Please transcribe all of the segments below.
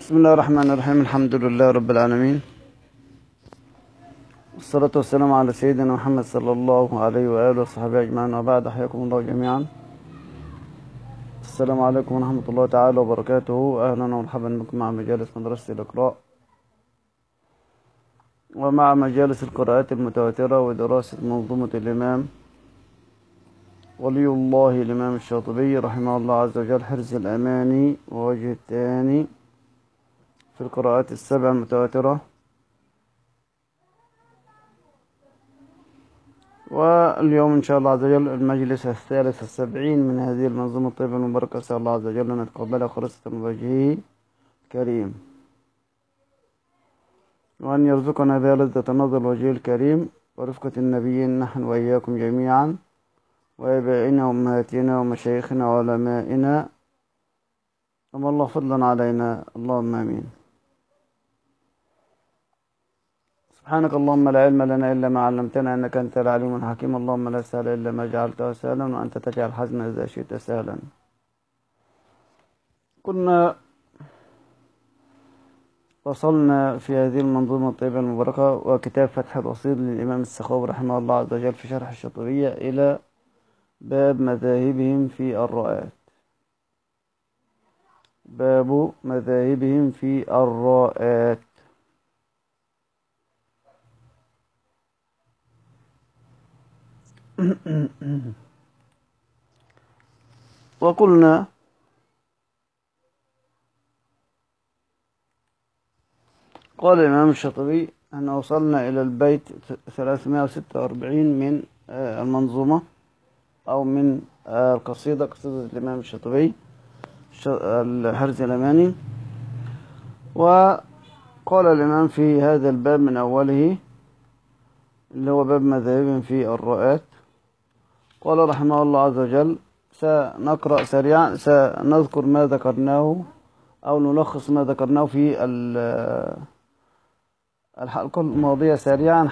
بسم الله الرحمن الرحيم. الحمد لله رب العالمين، والصلاة والسلام على سيدنا محمد صلى الله عليه وآله وصحبه أجمعين، وبعد. حياكم الله جميعا. السلام عليكم ورحمة الله تعالى وبركاته. أهلا ومرحبا بكم مع مجالس مدرسة الإقراء، ومع مجالس القراءات المتواترة ودراسة منظومة الإمام ولي الله الإمام الشاطبي رحمه الله عز وجل، حرز الأماني ووجه الثاني في القراءات السبع المتواترة. واليوم إن شاء الله عز وجل المجلس الثالث والسبعين من هذه المنظومة الطيبة المباركة. أسأل الله عز وجل أن يتقبلها خالصة من وجهه الكريم، وأن يرزقنا بها لذة النظر وجهه الكريم ورفقة النبيين نحن وإياكم جميعا، وآبائنا وأمهاتنا ومشايخنا وعلمائنا، وما الله فضلا علينا، اللهم آمين. سبحانك اللهم لا علم لنا إلا ما علمتنا إنك أنت العليم الحكيم. اللهم لا سهل إلا ما جعلته سهلا، وأنت تجعل الحزن إذا شئت سهلا. كنا وصلنا في هذه المنظومة الطيبة المباركة وكتاب فتح الرصيد للإمام السخاوي رحمه الله عز وجل في شرح الشاطبية إلى باب مذاهبهم في الرؤات. باب مذاهبهم في الرؤات. وقلنا قال الإمام الشاطبي أن وصلنا إلى البيت 346 من المنظومة، أو من القصيدة، قصيدة الإمام الشاطبي الحرز الأماني. وقال الإمام في هذا الباب من أوله اللي هو باب مذاهبهم في الرؤات، قال رحمه الله عز وجل: سنقرأ سريعا، سنذكر ما ذكرناه أو نلخص ما ذكرناه في الحلقة الماضية سريعا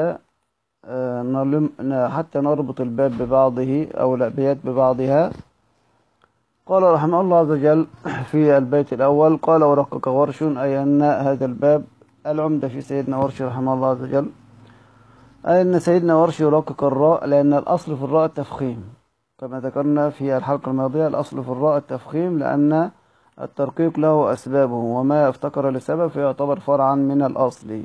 حتى نربط الباب ببعضه أو الأبيات ببعضها. قال رحمه الله عز وجل في البيت الأول: قال ورقق ورش، أي أن هذا الباب العمدة في سيدنا ورش رحمه الله عز وجل، أي أن سيدنا ورش يرقق الراء، لأن الأصل في الراء التفخيم، كما ذكرنا في الحلقة الماضية. الأصل في الراء التفخيم لأن الترقيق له أسبابه، وما افتقر لسبب فيعتبر فرعا من الأصل.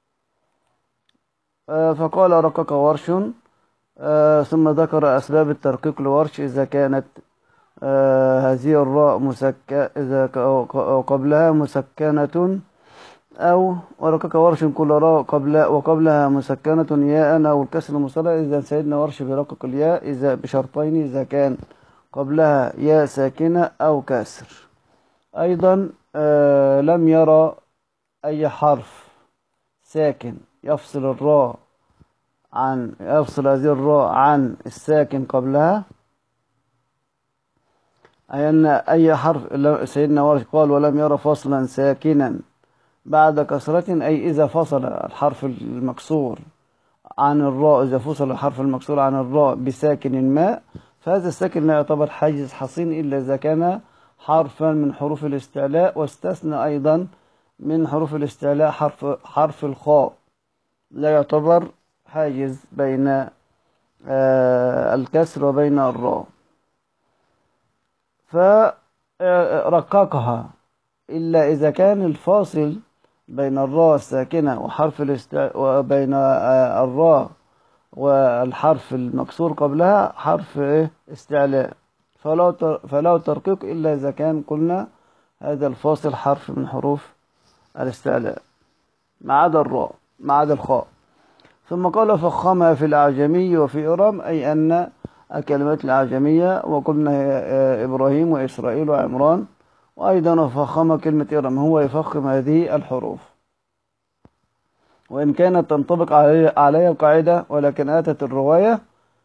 فقال رقق ورش، ثم ذكر أسباب الترقيق لورش إذا كانت هذه الراء إذا قبلها مسكنة، أو ورقق ورش كل راء وقبلها مسكنة ياء أو الكسر المصطلح. إذا سيدنا ورش برقق الياء إذا بشرطين: إذا كان قبلها ياء ساكنة أو كسر. أيضا لم يرى أي حرف ساكن يفصل هذه الراء عن الساكن قبلها، أي أن أي حرف سيدنا ورش قال: ولم يرى فصلا ساكنا بعد كسرة، أي إذا فصل الحرف المكسور عن الراء، إذا فصل الحرف المكسور عن الراء بساكن ما، فهذا الساكن لا يعتبر حاجز حصين إلا إذا كان حرفا من حروف الاستعلاء. واستثنى أيضا من حروف الاستعلاء حرف الخاء، لا يعتبر حاجز بين الكسر وبين الراء، فرققها إلا إذا كان الفاصل بين الراء الساكنة وبين الراء والحرف المكسور قبلها حرف استعلاء، فلا ترقيق إلا إذا كان قلنا هذا الفاصل حرف من حروف الاستعلاء ما عدا الراء، ما عدا الخاء. ثم قال: فخمها في الأعجمي وفي إرم، أي أن الكلمات الأعجمية، وقلنا إبراهيم وإسرائيل وعمران، وأيضا فخم كلمة إرم، هو يفخم هذه الحروف، وإن كانت تنطبق عليها القاعدة، ولكن أتت الرواية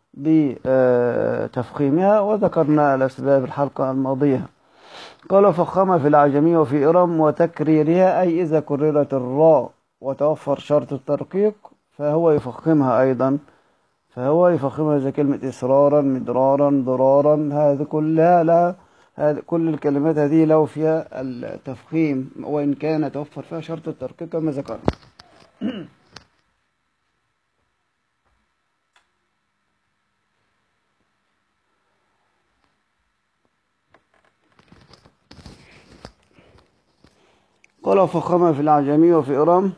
بتفخيمها، وذكرنا الأسباب الحلقة الماضية. قال: فخم في الأعجمي وفي إرم وتكريرها، أي إذا كررت الراء وتوفر شرط الترقيق فهو يفخمها أيضا، فهو يفخمها زي كلمة إصرارا، مدرارا، ضرارا، هذه كلها لها كل الكلمات هذه لو فيها التفخيم وإن كان توفر فيها شرط الترقيق كما ذكرنا. قال فخمها في الأعجمي وفي إرام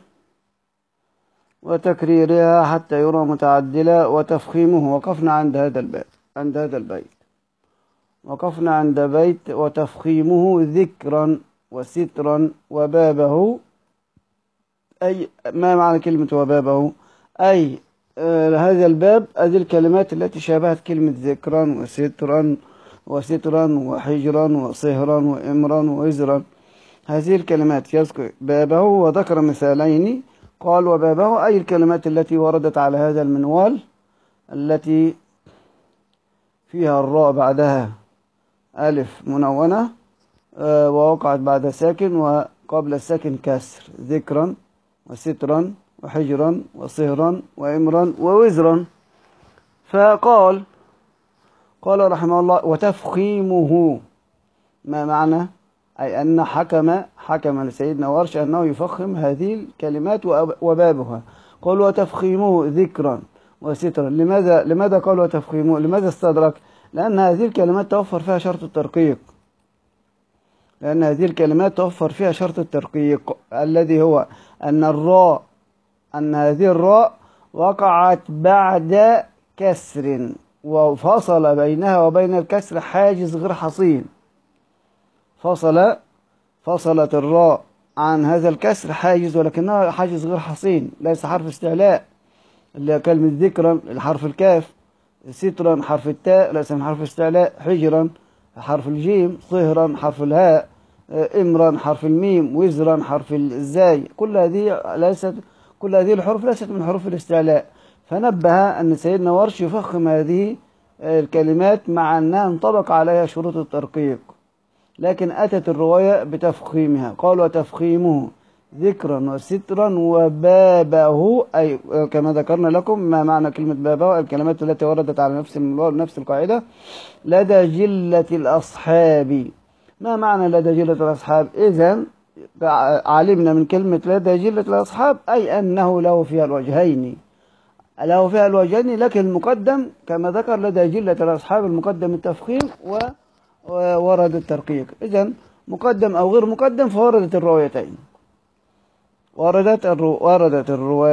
وتكريرها حتى يرى متعدلا وتفخيمه. وقفنا عند هذا الباب، عند هذا البيت وقفنا عند بيت وتفخيمه ذكرا وسترا وبابه. أي ما معنى كلمة وبابه؟ أي هذا الباب هذه الكلمات التي شابهت كلمة ذكرا وسترا وحجرا وصهرا وإمرا ووزرا. هذه الكلمات يذكر بابه وذكر مثالين. قال وبابه أي الكلمات التي وردت على هذا المنوال التي فيها الراء بعدها ألف منونة ووقعت بعد ساكن وقبل الساكن كسر. ذكرا وسترا وحجرا وصهرا وإمرا ووزرا. فقال رحمه الله وتفخيمه. ما معنى؟ أي أن حكم لسيدنا ورش أنه يفخم هذه الكلمات وبابها. قال وتفخيمه ذكرا وسترا. لماذا قال وتفخيمه؟ لماذا استدرك؟ لأن هذه الكلمات توفر فيها شرط الترقيق، لأن هذه الكلمات توفر فيها شرط الترقيق الذي هو أن هذه الراء وقعت بعد كسر وفصل بينها وبين الكسر حاجز غير حصين. فصلت الراء عن هذا الكسر حاجز، ولكنها حاجز غير حصين، ليس حرف استعلاء اللي كلمة ذكرا الحرف الكاف، سترا حرف التاء ليس من حرف استعلاء، حجرا حرف الجيم، صهرا حرف الهاء، امرا حرف الميم، وزرا حرف الزاي. كل هذه الحروف ليست من حروف الاستعلاء. فنبه أن سيدنا ورش يفخم هذه الكلمات مع أنها انطبق عليها شروط الترقيق، لكن أتت الرواية بتفخيمها. قال وتفخيمه ذكرا وسترا وبابه. أي كما ذكرنا لكم ما معنى كلمة بابه؟ الكلمات التي وردت على نفس القاعدة لدى جلة الأصحاب. ما معنى لدى جلة الأصحاب؟ إذن علمنا من كلمة لدى جلة الأصحاب أي أنه له فيها الوجهين، لكن المقدم كما ذكر لدى جلة الأصحاب المقدم التفخيم وورد الترقيق. إذن مقدم أو غير مقدم فوردت الروايتين. وردت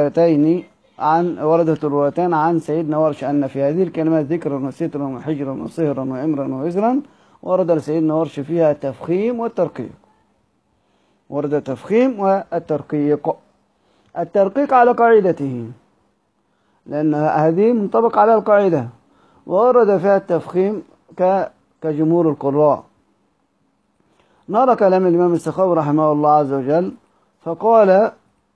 الروايتين عن سيدنا ورش أن في هذه الكلمات ذكرا وسترا وحجرا وصهرا وإمرا ووزرا ورد لسيدنا ورش فيها التفخيم والترقيق. ورد التفخيم والترقيق. الترقيق على قاعدته لأن هذه منطبق على القاعدة، ورد فيها التفخيم كجمهور القراء. نرى كلام الإمام السخاوي رحمه الله عز وجل. فقال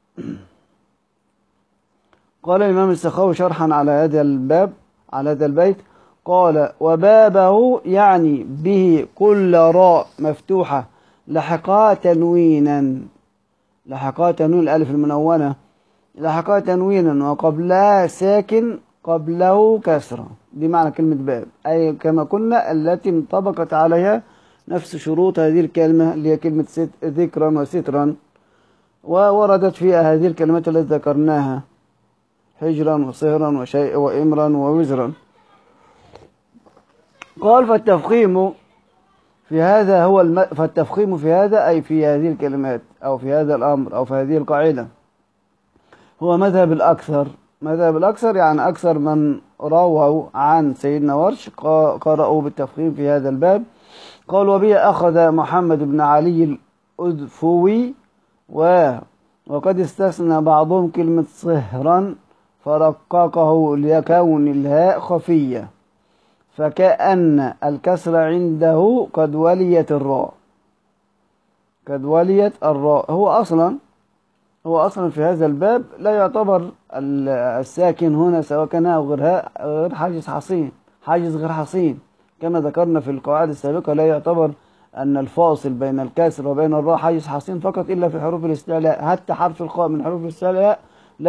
الإمام السخاوي شرحا على هذا البيت قال وبابه يعني به كل راء مفتوحة لحقها تنوين الألف المنونة لحقها تنوينا وقبلها ساكن قبله كسرة. دي معنى كلمة باب، أي كما قلنا التي انطبقت عليها نفس شروط هذه الكلمة اللي هي كلمة ذكرا وسترا. ووردت فيها هذه الكلمات التي ذكرناها حجرا وصهرا وإمرا ووزرا. قال فالتفخيم في هذا أي في هذه الكلمات أو في هذا الأمر أو في هذه القاعدة هو مذهب الأكثر، يعني أكثر من رووا عن سيدنا ورش قرأوا بالتفخيم في هذا الباب. قال وبه أخذ محمد بن علي الأذفوي وقد استثنى بعضهم كلمة صهرا فرققه لكون الهاء خفية فكأن الكسر عنده قد وليت الراء. هو أصلا في هذا الباب لا يعتبر الساكن هنا سواء كان أو غير حاجز غير حصين كما ذكرنا في القواعد السابقة. لا يعتبر أن الفاصل بين الكسر وبين الراء حاجز حصين فقط إلا في حروف الاستعلاء. حتى حرف الخاء من حروف الاستعلاء لا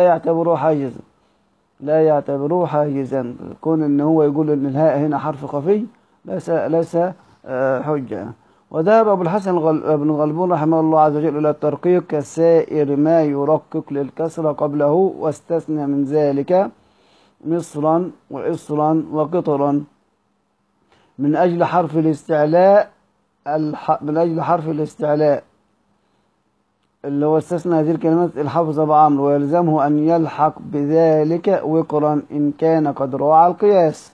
يعتبروه حاجزا. كون ان هو يقول ان الهاء هنا حرف خفي ليس حجة. وذهب أبو الحسن بن غلبون رحمه الله عز وجل إلى الترقيق كسائر ما يرقق للكسر قبله، واستثنى من ذلك مصرا وإصرا وقطرا من أجل حرف الاستعلاء، اللي هو استثنى هذه الكلمات الحافظ أبو عمرو، ويلزمه أن يلحق بذلك وقرا إن كان قد راعى القياس.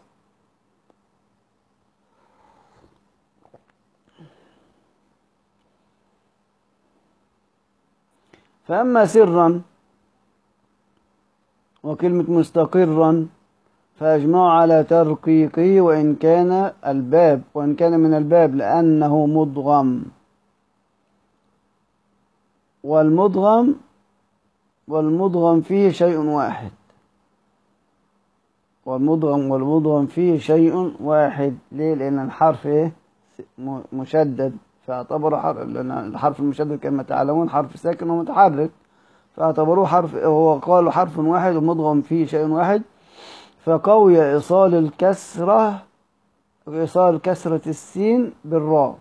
فأما سرا وكلمة مستقرا فأجمعوا على ترقيقه وإن كان من الباب لأنه مدغم، والمدغم فيه شيء واحد، ليه؟ لأن الحرف مشدد، فاعتبره حرف، لأن الحرف المشدد كما تعلمون حرف ساكن ومتحرك، فاعتبروه حرف، هو قالوا حرف واحد ومدغم فيه شيء واحد، فقوي إيصال كسرة السين بالراء.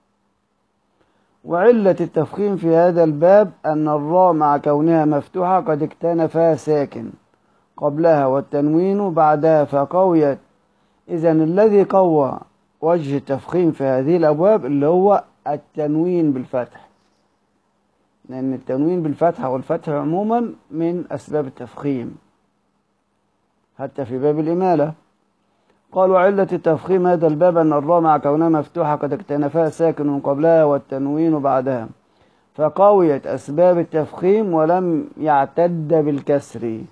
وعلة التفخيم في هذا الباب أن الراء مع كونها مفتوحة قد اكتنفا ساكن قبلها والتنوين بعدها فقويت. إذن الذي قوى وجه التفخيم في هذه الأبواب اللي هو التنوين بالفتح، لأن التنوين بالفتح والفتح عموما من أسباب التفخيم حتى في باب الإمالة. قالوا علة التفخيم هذا الباب أن الراء مع كونها مفتوحة قد اكتنفا ساكن قبلها والتنوين بعدها، فقويت أسباب التفخيم ولم يعتد بالكسر.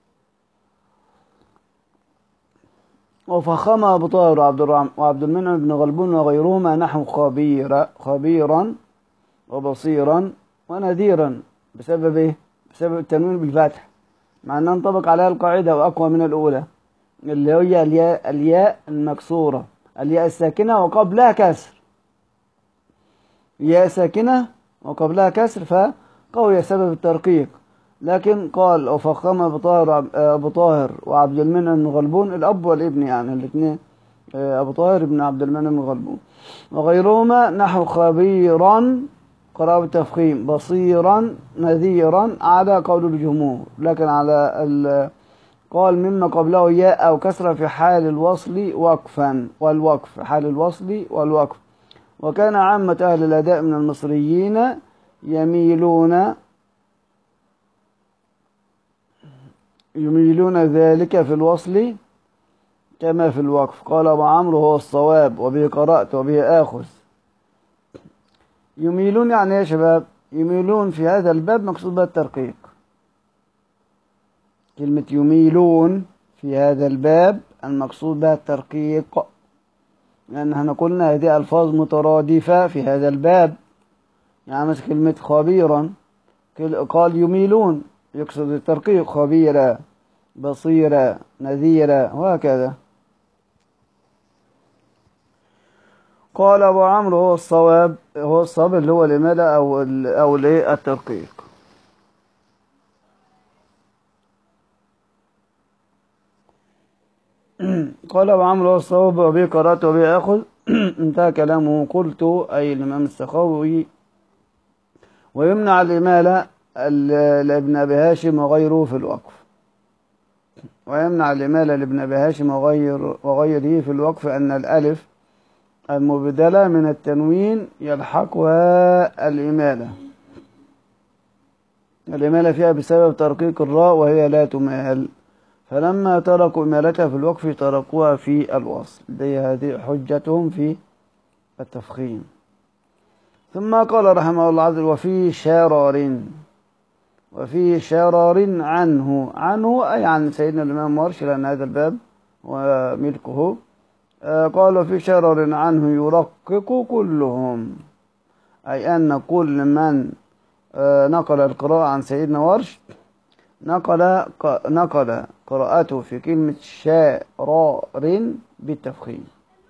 وفخم أبو طاهر وعبد المنعم بن غلبون وغيرهما نحو خبيرا وبصيرا ونذيرا بسبب ايه؟ بسبب التنوين بالفتح، مع أنها انطبق عليها القاعدة وأقوى من الأولى اللي هي الياء المكسورة، الياء الساكنة وقبلها كسر، ياء ساكنة وقبلها كسر، فقوي سبب الترقيق. لكن قال وفخم أبو طاهر وعبد المنعم بن غلبون، الأب والابن يعني الاثنين، أبو طاهر بن عبد المنعم بن غلبون وغيرهما نحو خبيرا قراءة التفخيم، بصيرا نذيرا على قول الجمهور، لكن على قال مما قبله ياء أو كسرة في حال الوصل وقفا والوقف، حال الوصل والوقف. وكان عامة أهل الأداء من المصريين يميلون ذلك في الوصل كما في الوقف. قال أبو عمرو هو الصواب وبه قرأت وبه آخذ. يميلون يعني يا شباب، يميلون في هذا الباب مقصود بها الترقيق. كلمة يميلون في هذا الباب المقصود بها الترقيق، لأن احنا قلنا هذه ألفاظ مترادفة في هذا الباب. يعني مثل كلمة خبيرا قال يميلون يقصد الترقيق، خبيرا بصيرا نذيرا وهكذا. قال أبو عمرو هو الصواب اللي هو الإمالة أو الترقيق. قال أبو عمرو هو الصواب وبه قرأت وبه آخذ. انتهى كلامه. قلت أي الإمام السخاوي ويمنع الإمالة لابن أبي هاشم وغيره في الوقف، ويمنع الإمالة لابن أبي هاشم وغيره في الوقف أن الألف المبدلة من التنوين يلحقها الإمالة فيها بسبب ترقيق الراء وهي لا تمال، فلما تركوا إمالتها في الوقف تركوها في الوصل. هذه حجتهم في التفخيم. ثم قال رحمه الله عز وجل وفي شرر عنه أي عن سيدنا الإمام ورش، لأن هذا الباب وملكه. قال وفي شرر عنه يرقق كلهم، أي أن كل من نقل القراءة عن سيدنا ورش نقل قراءته في كلمة شرر بالتفخيم،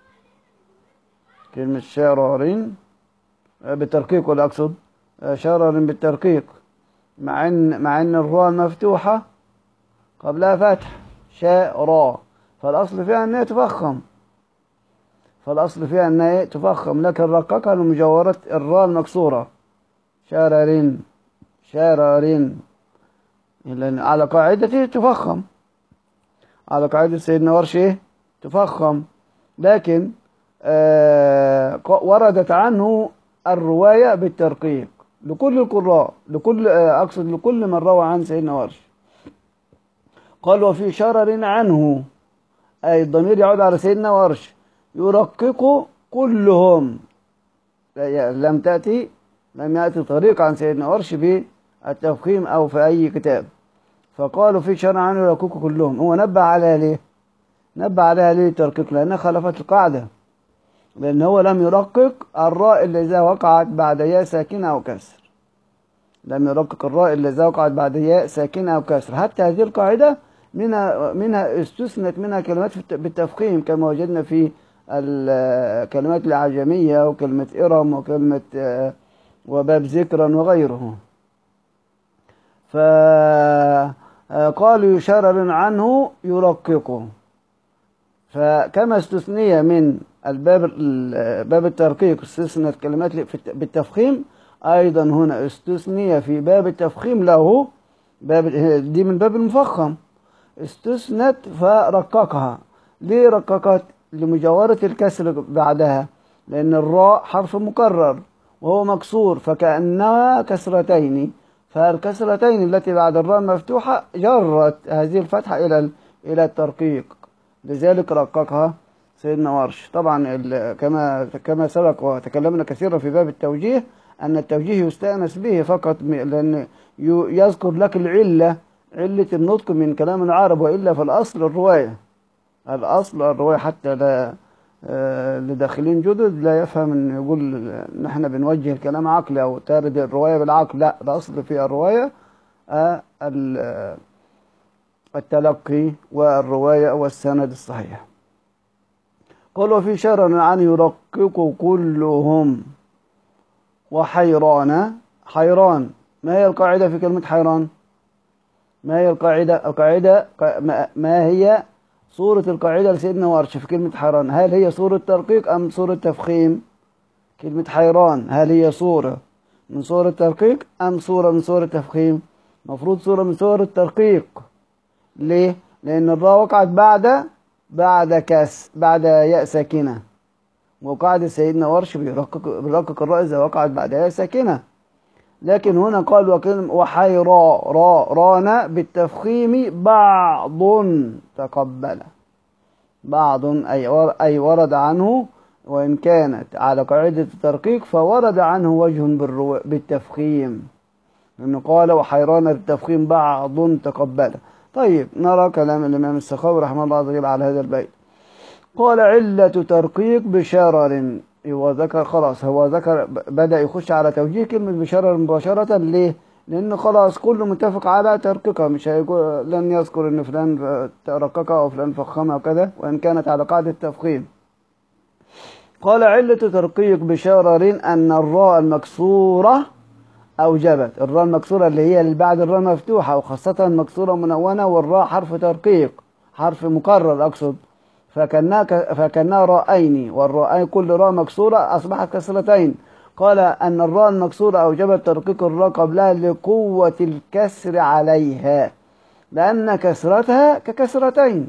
كلمة شرر بالترقيق، ولا أقصد شرر بالترقيق، مع ان الراء مفتوحة قبلها فتح شاء را، فالأصل فيها أن تفخم، فالأصل فيها أنها إيه؟ تفخم، لكن رققها لمجاورة الراء المكسورة. شرر، شرر، لأن على قاعدة تفخم، على قاعدة سيدنا ورش إيه؟ تفخم. لكن وردت عنه الرواية بالترقيق لكل القراء، لكل أقصد لكل من روى عن سيدنا ورش. قال وفي شرر عنه، أي الضمير يعود على سيدنا ورش، يرقق كلهم. لم يأتي طريق عن سيدنا ورش بالتفخيم أو في أي كتاب، فقالوا في شرع عنه يرقق كلهم. هو نبه عليها ليه؟ نبه عليها ليه ترقيق؟ لأنها خالفت القاعدة، لأن هو لم يرقق الراء اللي إذا وقعت بعد ياء ساكنة أو كسر. لم يرقق الراء اللي إذا وقعت بعد ياء ساكنة أو كسر. حتى هذه القاعدة منها استثنت منها كلمات بالتفخيم، كما وجدنا في الكلمات الأعجمية، وكلمة إرم، وكلمة وباب ذكرا وغيره. فقالوا يشرر عنه يرققه. فكما استثنية من باب الترقيق استثنت كلمات بالتفخيم، أيضا هنا استثنية في باب التفخيم له دي من باب المفخم، استثنت فرققها. ليه رققت؟ لمجاورة الكسر بعدها، لأن الراء حرف مكرر وهو مكسور، فكأنها كسرتين، فالكسرتين التي بعد الراء المفتوحة جرت هذه الفتحة إلى الترقيق، لذلك رققها سيدنا ورش. طبعا كما سبق وتكلمنا كثيرا في باب التوجيه، أن التوجيه يستأنس به فقط لأن يذكر لك علة النطق من كلام العرب، وإلا فالأصل الرواية، الأصل الرواية. حتى لا لداخلين جدد لا يفهم أن يقول نحن بنوجه الكلام عقلي أو تارد الرواية بالعقل، لا، الأصل في الرواية التلقي والرواية والسند الصحيح. قالوا في شرر عن يرقق كلهم وحيران. حيران، ما هي القاعدة في كلمة حيران؟ ما هي القاعدة ما هي صورة القاعدة لسيدنا ورش في كلمة حيران؟ هل هي صورة ترقيق أم صورة تفخيم؟ كلمة حيران هل هي صورة من صور الترقيق أم صورة من صور التفخيم؟ مفروض صورة من صور الترقيق. ليه؟ لأن الراء وقعت بعد ياء ساكنة، وقاعدة سيدنا ورش بيرقق الراء إذا وقعت بعد ياء ساكنة. لكن هنا قال رانا بالتفخيم بعض تقبل. بعض أي ورد عنه، وإن كانت على قاعدة الترقيق فورد عنه وجه بالتفخيم، لأنه قال وحيران بالتفخيم بعض تقبل. طيب نرى كلام الإمام السخاوي رحمه الله عز وجل على هذا البيت. قال علة ترقيق بشرر. هو ذكر بدأ يخش على توجيه كلمة بشرر مباشرة. ليه؟ لأنه خلاص كله متفق على ترقيقها، مش هيقول لن يذكر إن فلان رققها أو فلان فخمها وكذا، وإن كانت على قاعدة التفخيم. قال علة ترقيق بشرر أن الراء المكسورة أوجبت. الراء المكسورة اللي هي اللي بعد الراء مفتوحة، وخاصة مكسورة منونة، والراء حرف ترقيق، حرف مكرر أقصد، فكنا راءين، والراءين كل راء مكسورة أصبحت كسرتين. قال أن الراء المكسورة أوجبت ترقيق الراء قبلها لقوة الكسر عليها، لأن كسرتها ككسرتين.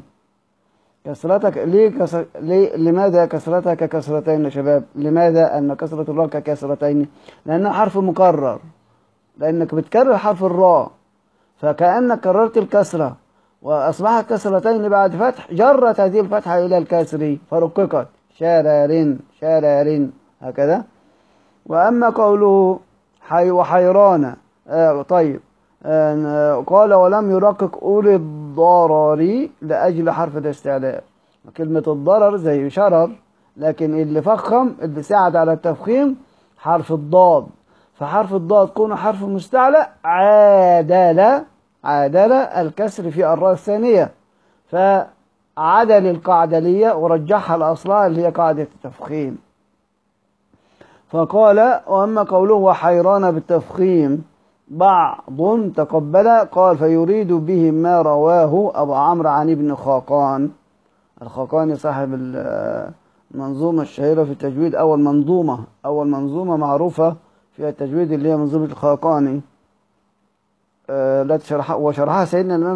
لماذا كسرتها ككسرتين يا شباب؟ لماذا أن كسرة الراء ككسرتين؟ لأنها حرف مكرر، لأنك بتكرر حرف الراء، فكأنك كررت الكسرة وأصبحت كسرتين بعد فتح، جرت هذه الفتحة إلى الكسر فرققت شرر هكذا. وأما قوله وحيران طيب قال ولم يرقق أولي الضرر لأجل حرف الاستعلاء. كلمة الضرر زي شرر، لكن اللي فخم اللي ساعد على التفخيم حرف الضاد، فحرف الضاد كونه حرف مستعلى عادل الكسر في الراء الثانية، فعدل القاعدة ورجحها الأصلها اللي هي قاعدة التفخيم. فقال وأما قوله وحيران بالتفخيم بعض تقبل، قال فيريد به ما رواه أبو عمرو عن ابن خاقان. الخاقاني صاحب المنظومة الشهيرة في التجويد، أول منظومة معروفة في التجويد اللي هي منظومة الخاقاني، التي وشرحها سيدنا الإمام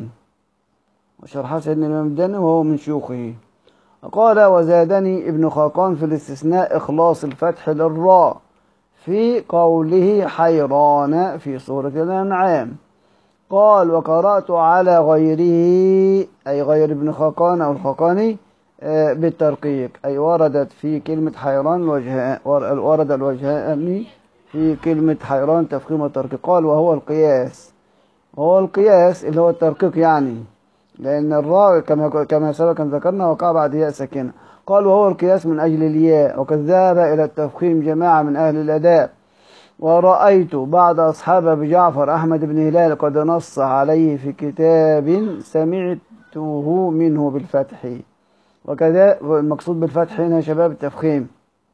الداني وهو من شيوخه. قال: وزادني ابن خاقان في الاستثناء إخلاص الفتح للراء في قوله حيران في سورة الأنعام. قال: وقرأت على غيره، أي غير ابن خاقان أو الخاقاني، بالترقيق، أي وردت في كلمة حيران ورد الوجهان في كلمة حيران تفخيم وترقيق. قال: وهو القياس، اللي هو الترقيق يعني، لأن الراء كما سبق أن ذكرنا وقع بعد ياء ساكنة. قال: وهو القياس من أجل الياء. وقد ذهب إلى التفخيم جماعة من أهل الأداء، ورأيت بعض أصحاب أبي جعفر أحمد بن هلال قد نص عليه في كتاب سمعته منه بالفتح. وكذا المقصود بالفتح هنا شباب التفخيم.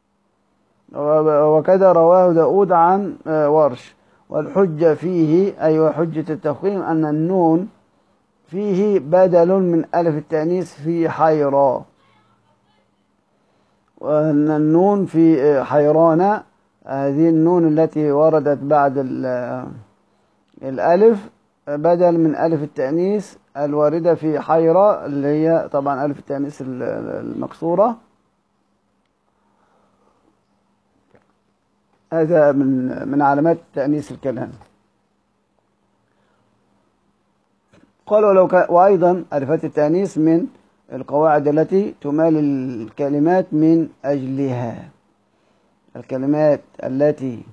وكذا رواه داود عن ورش. والحجة فيه، أي حجة التفخيم، أن النون فيه بدل من ألف التأنيث في حيرا، وأن النون في حيران، هذه النون التي وردت بعد الألف بدل من ألف التأنيث الواردة في حيرة، اللي هي طبعا ألف التأنيث المكسورة. هذا من علامات تأنيث الكلام. قالوا وأيضا ألفات التأنيث من القواعد التي تمال الكلمات من أجلها. الكلمات التي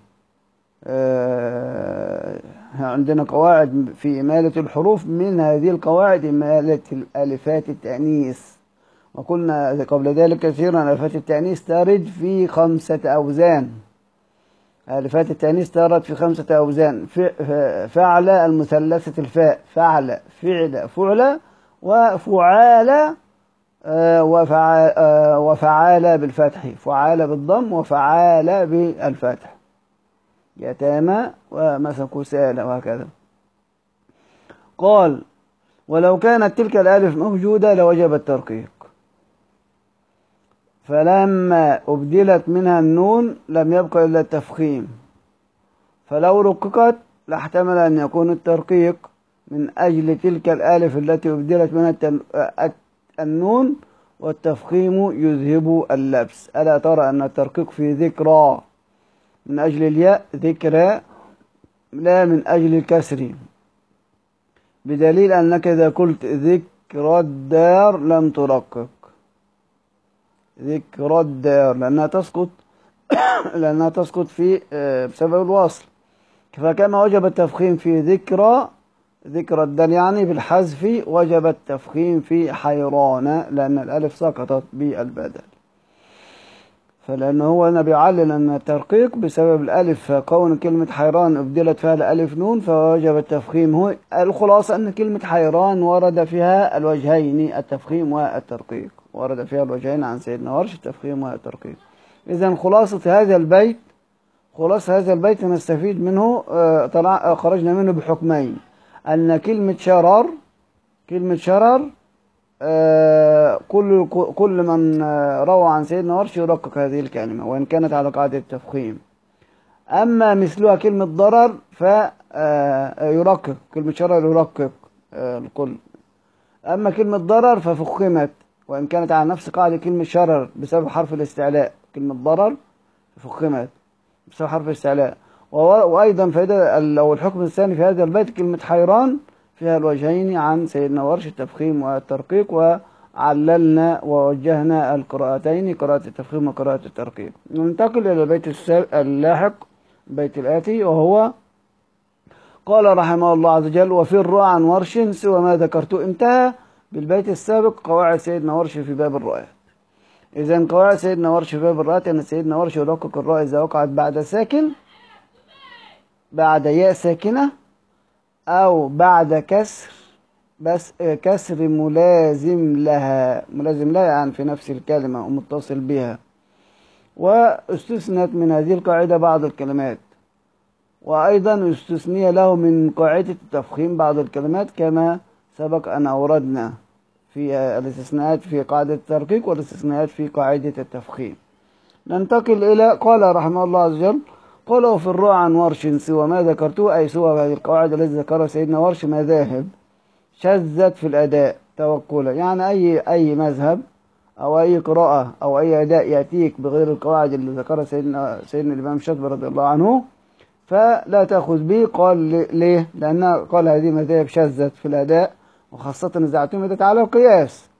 عندنا قواعد في إمالة الحروف، من هذه القواعد إمالة الألفات التأنيث. وقلنا قبل ذلك كثيرا ألفات التأنيث ترد في 5 أوزان. ألفات التأنيث ترد في 5 أوزان: فعل المثلثة الفاء، فعل، فعل، فعل، وفعال، وفعال بالفتح، فعال بالضم، وفعال بالفتح، يتامى ومسكوا سالة، وهكذا. قال: ولو كانت تلك الألف موجودة لوجب الترقيق، فلما أبدلت منها النون لم يبقى إلا التفخيم، فلو رققت لاحتمل أن يكون الترقيق من أجل تلك الألف التي أبدلت منها النون، والتفخيم يذهب اللبس. ألا ترى أن الترقيق في ذكرى من أجل الياء، ذكرى، لا من أجل الكسر، بدليل أنك إذا قلت ذكرى الدار لم ترقق، ذكرى الدار، لأنها تسقط في بسبب الوصل. فكما وجب التفخيم في ذكرى الدال يعني بالحذف، وجب التفخيم في حيران لأن الألف سقطت بالبدل. فلأنه هو هنا بيعلل أن الترقيق بسبب الألف، فكون كلمة حيران أبدلت فيها الألف نون فوجب التفخيم. هو الخلاصة أن كلمة حيران ورد فيها الوجهين، التفخيم والترقيق، ورد فيها الوجهين عن سيدنا ورش، التفخيم والترقيق. إذن خلاصة هذا البيت نستفيد منه، خرجنا منه بحكمين: أن كلمة شرر كل من روى عن سيدنا ورش يرقق هذه الكلمة وإن كانت على قاعدة التفخيم. أما مثلها كلمة ضرر فيرقق، كلمة شرر يرقق الكل. أما كلمة ضرر ففخمت وإن كانت على نفس قاعدة كلمة شرر بسبب حرف الاستعلاء، كلمة ضرر فخمت بسبب حرف الاستعلاء. وأيضا فائدة أو الحكم الثاني في هذا البيت: كلمة حيران فيها الوجهين عن سيدنا ورش، التفخيم والترقيق، وعللنا ووجهنا القراءتين، قراءة التفخيم وقراءة الترقيق. ننتقل إلى البيت اللاحق، البيت الآتي، وهو: قال رحمه الله عز وجل: وفي الراء عن ورش سوى ما ذكرت. انتهى بالبيت السابق قواعد سيدنا ورش في باب الرؤية. إذن قواعد سيدنا ورش في باب الرؤية أن سيدنا ورش يرقق الراء إذا وقعت بعد ياء ساكنة، أو بعد كسر، بس كسر ملازم لها يعني في نفس الكلمة ومتصل بها. واستثنت من هذه القاعدة بعض الكلمات، وأيضا استثني له من قاعدة التفخيم بعض الكلمات كما سبق أن أوردنا في الاستثناءات في قاعدة الترقيق والاستثناءات في قاعدة التفخيم. ننتقل إلى قال رحمه الله عز وجل قال وفي الراء عن ورش سوى ما ذكرته أي سوى هذه القواعد التي ذكرها سيدنا ورش مذاهب شذت في الأداء توكلا، يعني أي مذهب أو أي قراءة أو أي أداء يأتيك بغير القواعد اللي ذكرها سيدنا الإمام الشاطبي رضي الله عنه فلا تأخذ به. قال ليه؟ لأن قال هذه مذاهب شذت في الأداء، وخاصة إذا اعتمدت على القياس،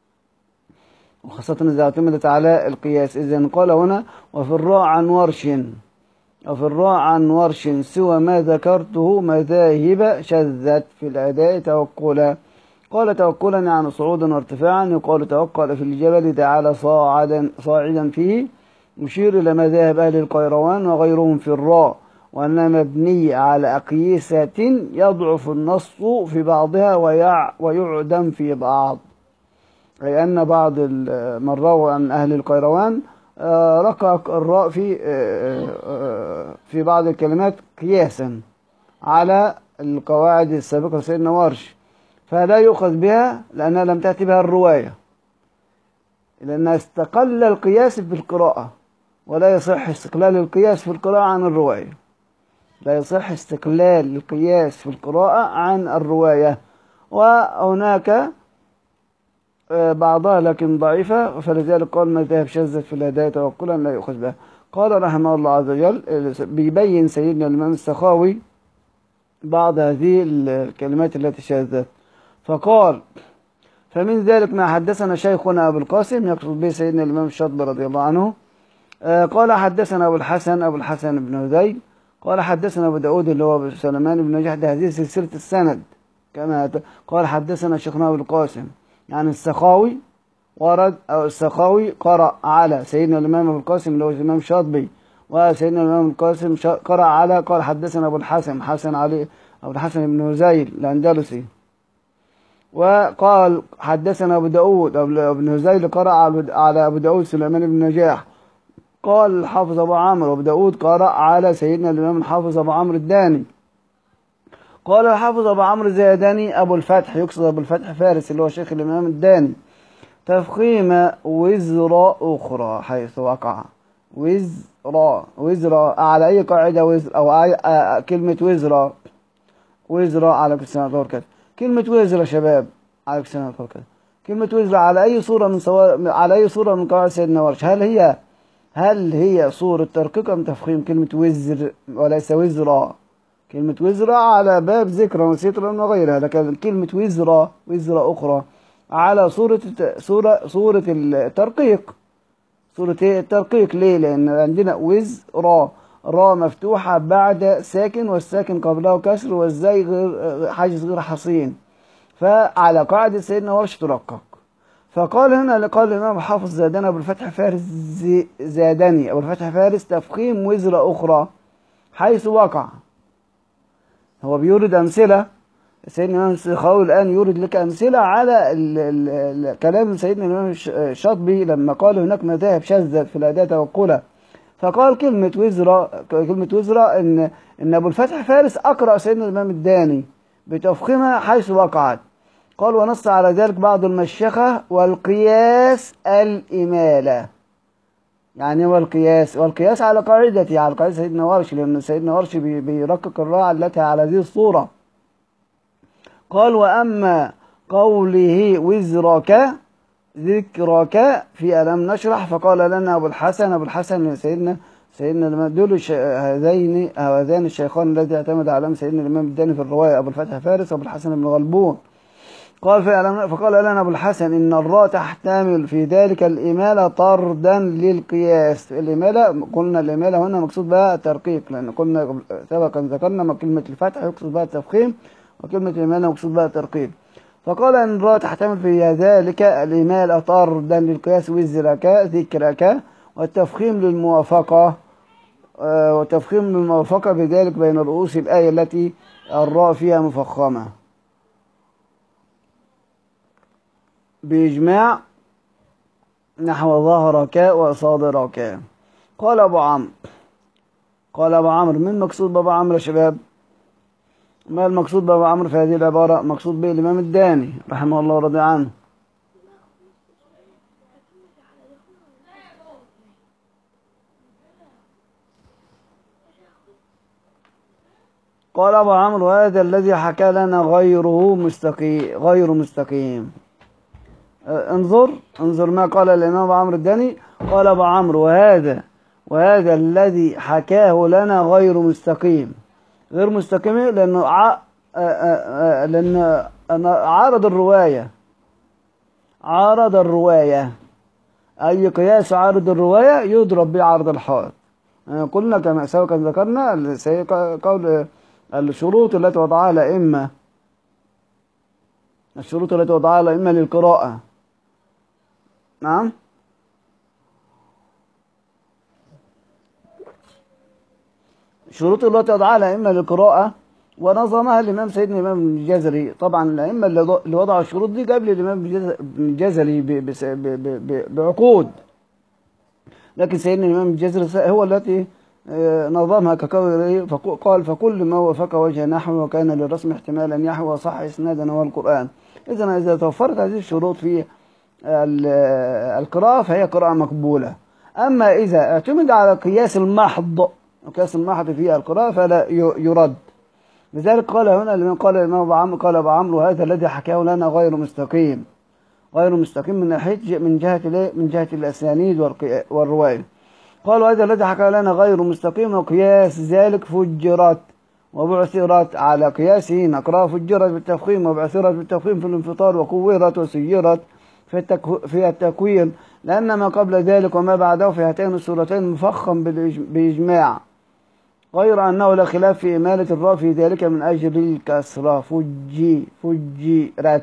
إذن قال هنا وفي الراء عن ورش سوى ما ذكرته مذاهب شذت في الأداء توكلا. قال توكلا يعني صعودا وارتفاعا، يقال توكل في الجبل تعالى صاعدا فيه، يشير إلى مذاهب أهل القيروان وغيرهم في الراء، وأنها مبنية على أقيسة يضعف النص في بعضها ويعدم في بعض، أي أن بعض من روى عن أهل القيروان رقق الراء في بعض الكلمات قياسا على القواعد السابقة لسيدنا ورش، فلا يؤخذ بها لأنها لم تأتي بها الرواية، لأنها استقل القياس في القراءة، ولا يصح استقلال القياس في القراءة عن الرواية، لا يصح استقلال القياس في القراءة عن الرواية. وهناك بعضها لكن ضعيفة، فلذلك قال مذاهب شذت في الأداء توكلا لا يؤخذ بها. قال رحمه الله عز وجل بيبين سيدنا الإمام السخاوي بعض هذه الكلمات التي شذت، فقال فمن ذلك ما حدثنا شيخنا أبو القاسم، يقصد به سيدنا الإمام الشاطبي رضي الله عنه، قال حدثنا أبو الحسن بن هذيل قال حدثنا أبو داود اللي هو سليمان بن نجح، هذه سلسلة السند كما قال حدثنا شيخنا أبو القاسم، يعني السخاوي ورد أو السخاوي قرأ على سيدنا الإمام أبو القاسم اللي هو الإمام الشاطبي، وسيدنا الإمام القاسم قرأ على قال حدثنا أبو الحسن أبو الحسن بن هذيل الأندلسي، وقال حدثنا أبو داود ابن هذيل قرأ على أبو داود سليمان بن نجاح، قال الحافظ أبو عمرو وأبو داود قرأ على سيدنا الإمام الحافظ أبو عمرو الداني، قال الحافظ أبو عمرو زيداني أبو الفتح، يقصد أبو الفتح فارس اللي هو شيخ الإمام الداني، تفخيم وزر أخرى حيث وقع وزر على أي قاعدة وزر أو كلمة وزر على كل كده، كلمة وزر شباب على كل كلمة وزر على أي صورة من قواعد سيدنا ورش، هل هي صورة ترقيق أم تفخيم كلمة وزر وليس وزرا؟ كلمة وزرا على باب ذكرا وسترا وغيرها، لكن كلمة وزرا أخرى على صورة الترقيق. صورة الترقيق ليه؟ لأن عندنا وزرا را مفتوحة بعد ساكن، والساكن قبله كسر، والزاي حاجز غير حصين، فعلى قاعدة سيدنا ورش ترقق. فقال هنا قال الإمام الحافظ زادنا أبو الفتح فارس أبو الفتح فارس تفخيم وزر أخرى حيث وقع. هو بيورد أمثلة، سيدنا الإمام السخاوي الآن يورد لك أمثلة على كلام سيدنا الإمام الشاطبي لما قال هناك مذاهب شذت في الأداء توكلا، فقال كلمة وزرا إن أبو الفتح فارس أقرأ سيدنا الإمام الداني بتفخيمها حيث وقعت. قال ونص على ذلك بعض المشيخة والقياس الإمالة، يعني والقياس على قاعدة سيدنا ورش، لأن سيدنا ورش بيرقق الراء التي على هذه الصورة. قال وأما قوله وزرك ذكرك في ألم نشرح، فقال لنا أبو الحسن سيدنا دول هذان الشيخان الذي اعتمد عليهم سيدنا الإمام الداني في الرواية، أبو الفتح فارس وأبو الحسن بن غلبون. فقال لنا أبو الحسن إن الراء تحتمل في ذلك الإمالة طردا للقياس. قلنا الإمالة هنا مقصود بها الترقيق، لأن قلنا سبقا ذكرنا كلمة الفتح يقصد بها التفخيم، وكلمة الإمالة مقصود بها الترقيق. فقال إن الراء تحتمل في ذلك الإمالة طردا للقياس وزرك ذكرك، والتفخيم للموافقة بذلك بين رؤوس الآية التي الراء فيها مفخمة بإجماع نحو ظهرك وصادرك. قال أبو عمرو من مقصود بأبو عمرو يا شباب؟ ما المقصود بأبو عمرو في هذه العبارة؟ مقصود به الإمام الداني رحمه الله ورضي عنه، قال أبو عمرو هذا الذي حكى لنا غير مستقيم. انظر ما قال الإمام أبو عمرو الداني. قال أبو عمرو وهذا الذي حكاه لنا غير مستقيم. غير مستقيم لأنه عارض الرواية. أي قياس عارض الرواية يضرب بعرض الحائط. قلنا كما سبق ذكرنا قول الشروط التي وضعها الأئمة للقراءة. نعم. الشروط التي وضعها الأئمة للقراءة ونظمها الإمام سيدنا الإمام الجزري. طبعا الأئمة اللي وضعوا الشروط دي قبل الإمام الجزري بعقود، لكن سيدنا الإمام الجزري هو التي نظمها كقوله قال فكل ما وافق وجه نحو وكان للرسم احتمالا يحوى وصح إسنادا هو القرآن. إذا توفرت هذه الشروط في القراءة فهي قراءة مقبولة. أما إذا اعتمد على قياس المحض في القراءة فلا يرد. لذلك قال هنا لمن قال الإمام أبو عمرو قال أبو عمرو هذا الذي حكاه لنا غير مستقيم من ناحية من جهة الأسانيد والرواية. قالوا هذا الذي حكاه لنا غير مستقيم وقياس ذلك فجرت وبعثرت على قياسه نقرأ فجرت بالتفخيم وبعثرت بالتفخيم في الانفطار وكورت وسيرت في التكوين، لأن ما قبل ذلك وما بعده في هاتين السورتين مفخم بإجماع، غير أنه لا خلاف في إمالة الراء في ذلك من أجل الكسرة. فجرت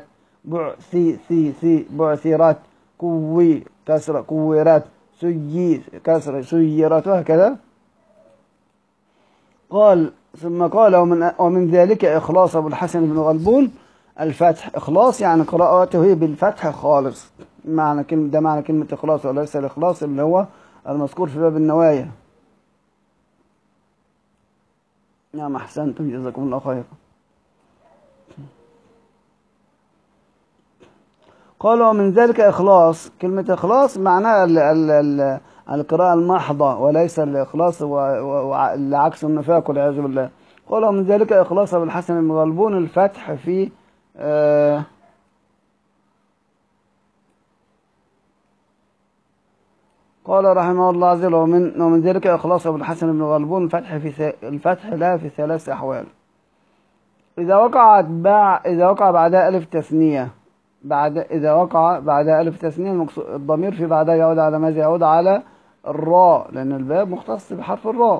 بعثرت كوي كسرة كورت كسرة سيرت وهكذا. قال ثم قال ومن ذلك إخلاص أبو الحسن بن غلبون الفتح. إخلاص يعني قراءته بالفتح خالص. معنى كلمة إخلاص وليس الإخلاص اللي هو المذكور في باب النوايا. نعم أحسنتم جزاكم الله خيرا. قالوا ومن ذلك إخلاص. كلمة إخلاص معناها القراءة المحضة وليس الإخلاص والعكس النفاق والعياذ بالله. قالوا ومن ذلك إخلاص أبو الحسن بن غلبون الفتح في قال رحمه الله عز وجل ومن ذلك إخلاص أبو الحسن بن غلبون الفتح لا في 3 أحوال. إذا وقع بعدها ألف تثنية الضمير في بعدها يعود على ماذا؟ يعود على الراء، لأن الباب مختص بحرف الراء.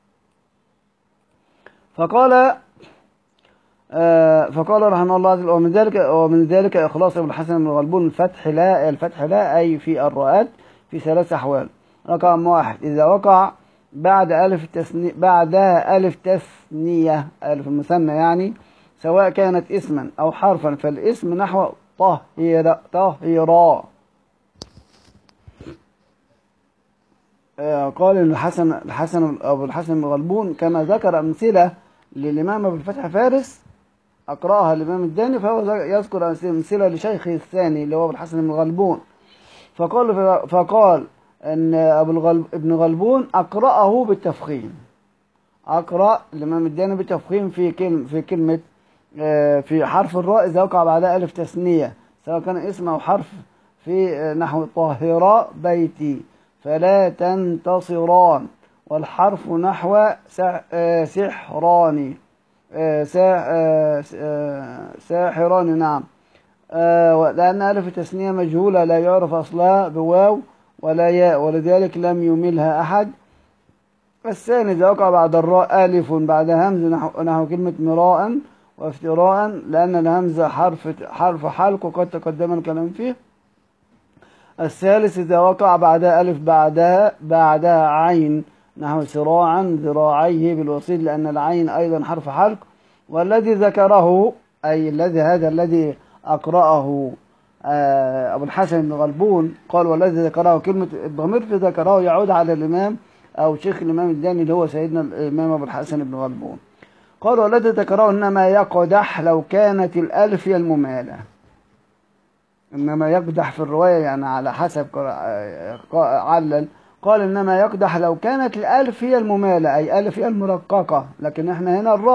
فقال رحمه الله عز وجل ومن ذلك إخلاص أبو الحسن بن غلبون الفتح لا أي في الراءات في 3 أحوال. رقم 1 إذا وقع بعدها ألف تثنية ألف المثنى يعني، سواء كانت اسما أو حرفا، فالاسم نحو طهيرا. قال أبو الحسن بن غلبون كما ذكر أمثلة للإمام أبو الفتح فارس أقرأها الإمام الداني، فهو يذكر أمثلة لشيخه الثاني اللي هو أبو الحسن بن غلبون. فقال أن ابن غلبون أقرأه بالتفخيم. أقرأ الإمام الداني بالتفخيم في كلمة في حرف الراء إذا وقع بعدها ألف تثنية، سواء كان اسم أو حرف، في نحو طاهراء بيتي فلا تنتصران، والحرف نحو سحران ساحران. نعم. لأن ألف التثنية مجهولة لا يعرف أصلها بواو ولا ياء، ولذلك لم يملها أحد. الثاني إذا وقع بعد الراء ألف بعد همز نحو كلمة مراء وافتراء، لأن الهمزة حرف حلق وقد تقدم الكلام فيه. الثالث إذا وقع بعدها ألف بعدها عين نحو سراعا ذراعيه بالوصيل، لأن العين أيضا حرف حلق. والذي ذكره أي الذي أقرأه أبو الحسن بن غلبون قال والذي ذكره كلمة الضمير في ذكره يعود على الإمام أو شيخ الإمام الداني اللي هو سيدنا الإمام أبو الحسن بن غلبون. قال والذي ذكره إنما يقدح لو كانت الألف هي الممالة. إنما يقدح في الرواية يعني على حسب علل. قال إنما يقدح لو كانت الألف هي الممالة، أي ألف هي المرققة، لكن إحنا هنا الراء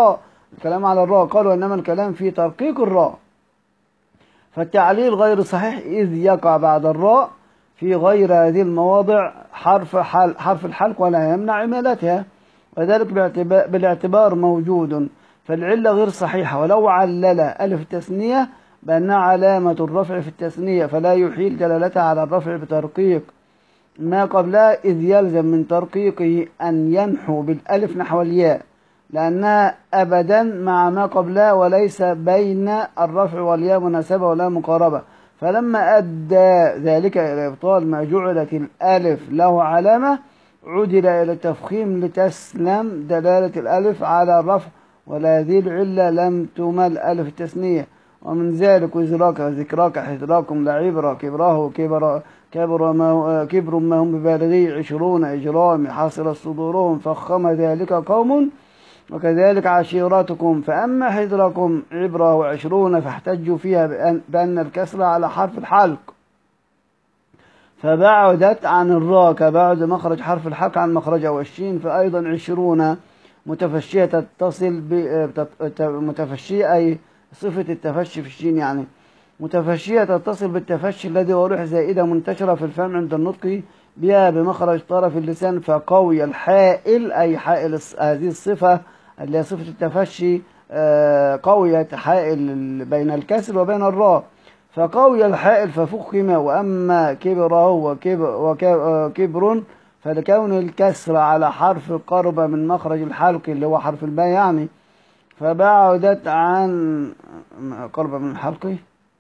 الكلام على الراء، قالوا إنما الكلام في ترقيق الراء، فالتعليل غير صحيح إذ يقع بعد الراء في غير هذه المواضع حرف الحلق ولا يمنع عمالتها، وذلك بالاعتبار موجود، فالعلة غير صحيحة. ولو علل ألف التثنية بأنها علامة الرفع في التثنية فلا يحيل دلالتها على الرفع بترقيق ما قبلها، إذ يلزم من ترقيقه أن ينحو بالألف نحو الياء، لأنها أبدا مع ما قبلها وليس بين الرفع والياء مناسبة ولا مقاربة، فلما أدى ذلك إلى إبطال ما جعلت الألف له علامة عدل إلى التفخيم لتسلم دلالة الألف على الرفع، وهذه العلة لم تمل ألف التثنية. ومن ذلك وزراك ذكراك حذراكم لعبرة كبره كبر ما هم ببالغي 20 إجرام حاصل صدورهم فخم ذلك قوم، وكذلك عشيرتكم، فأما حذركم عبرة و20 فاحتجوا فيها بأن الكسر على حرف الحلق فبعدت عن الراء كبعد مخرج حرف الحلق عن مخرجه، والشين فأيضا 20 متفشية تتصل متفشية أي صفة التفشي في الشين، يعني متفشية تتصل بالتفشي الذي هو روح زائدة منتشرة في الفم عند النطق بها بمخرج طرف اللسان، فقوي الحائل أي حائل هذه الصفة اللي هي صفة التفشي قوية حائل بين الكسر وبين الراء، فقوي الحائل ففخم. وأما كبره وكبر فلكون الكسر على حرف قرب من مخرج الحلق اللي هو حرف الباء يعني، فبعدت عن قرب من الحلق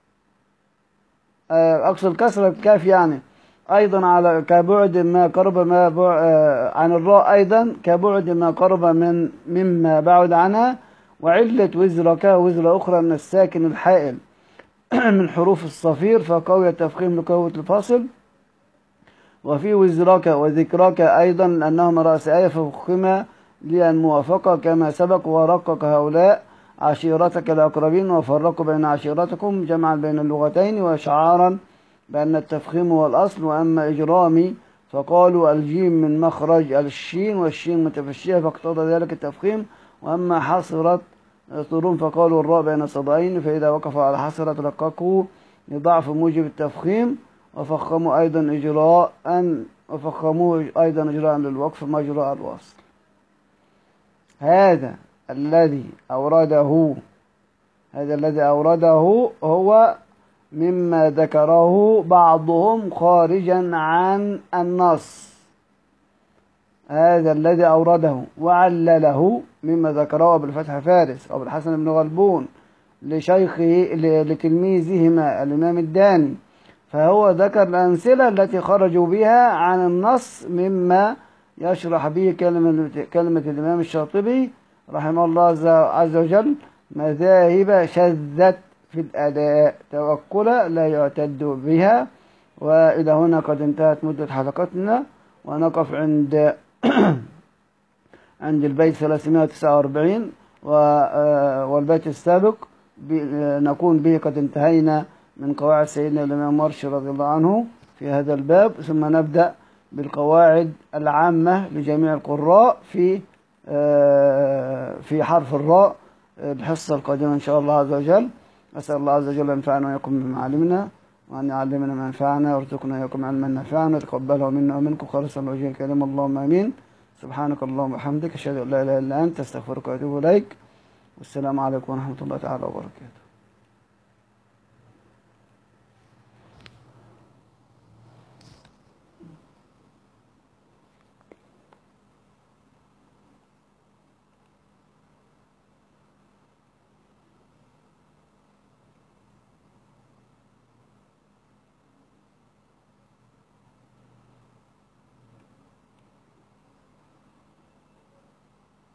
أقصى الكسر الكاف يعني، أيضا على كبعد ما قرب عن الراء، أيضا كبعد ما قرب مما بعد عنها. وعلة وزرك وزر أخرى من الساكن الحائل من حروف الصفير فقوي التفخيم لقوة الفاصل. وفي وزرك وذكرك أيضا أنهما رأس آية ففخما للموافقة كما سبق، ورقق هؤلاء عشيرتك الأقربين وفرقوا بين عشيرتكم جمعا بين اللغتين وإشعارا بأن التفخيم هو الأصل. وأما إجرامي فقالوا الجيم من مخرج الشين والشين متفشية فاقتضى ذلك التفخيم. وأما حصرت طرون فقالوا الراء بين صدعين فإذا وقفوا على حصرت رققوا لضعف موجب التفخيم، وفخموا أيضا إجراء للوقف مجرى الوصل. هذا الذي أورده هو مما ذكره بعضهم خارجا عن النص، هذا الذي أورده وعلله مما ذكره أبو الفتح فارس أو الحسن بن غلبون لتلميذهما الإمام الداني، فهو ذكر الأمثلة التي خرجوا بها عن النص مما يشرح به كلمة الإمام الشاطبي رحمه الله عز وجل مذاهب شذت في الأداء توكلا لا يعتد بها. وإلى هنا قد انتهت مدة حلقتنا، ونقف عند البيت 349 والبيت السابق نكون به قد انتهينا من قواعد سيدنا الإمام مرشد رضي الله عنه في هذا الباب، ثم نبدأ بالقواعد العامة لجميع القراء في حرف الراء الحصة القادمة إن شاء الله عز وجل. أسأل الله عز وجل أن ينفعنا ويقوم بما علمنا، وأن يعلمنا ما ينفعنا، ويرزقنا ويقوم علما نافعا، وتقبله منا ومنكم خالصا لوجهه الكريم، اللهم آمين. سبحانك اللهم وبحمدك أشهد أن لا إله إلا أنت أستغفرك وأتوب إليك، والسلام عليكم ورحمة الله تعالى وبركاته.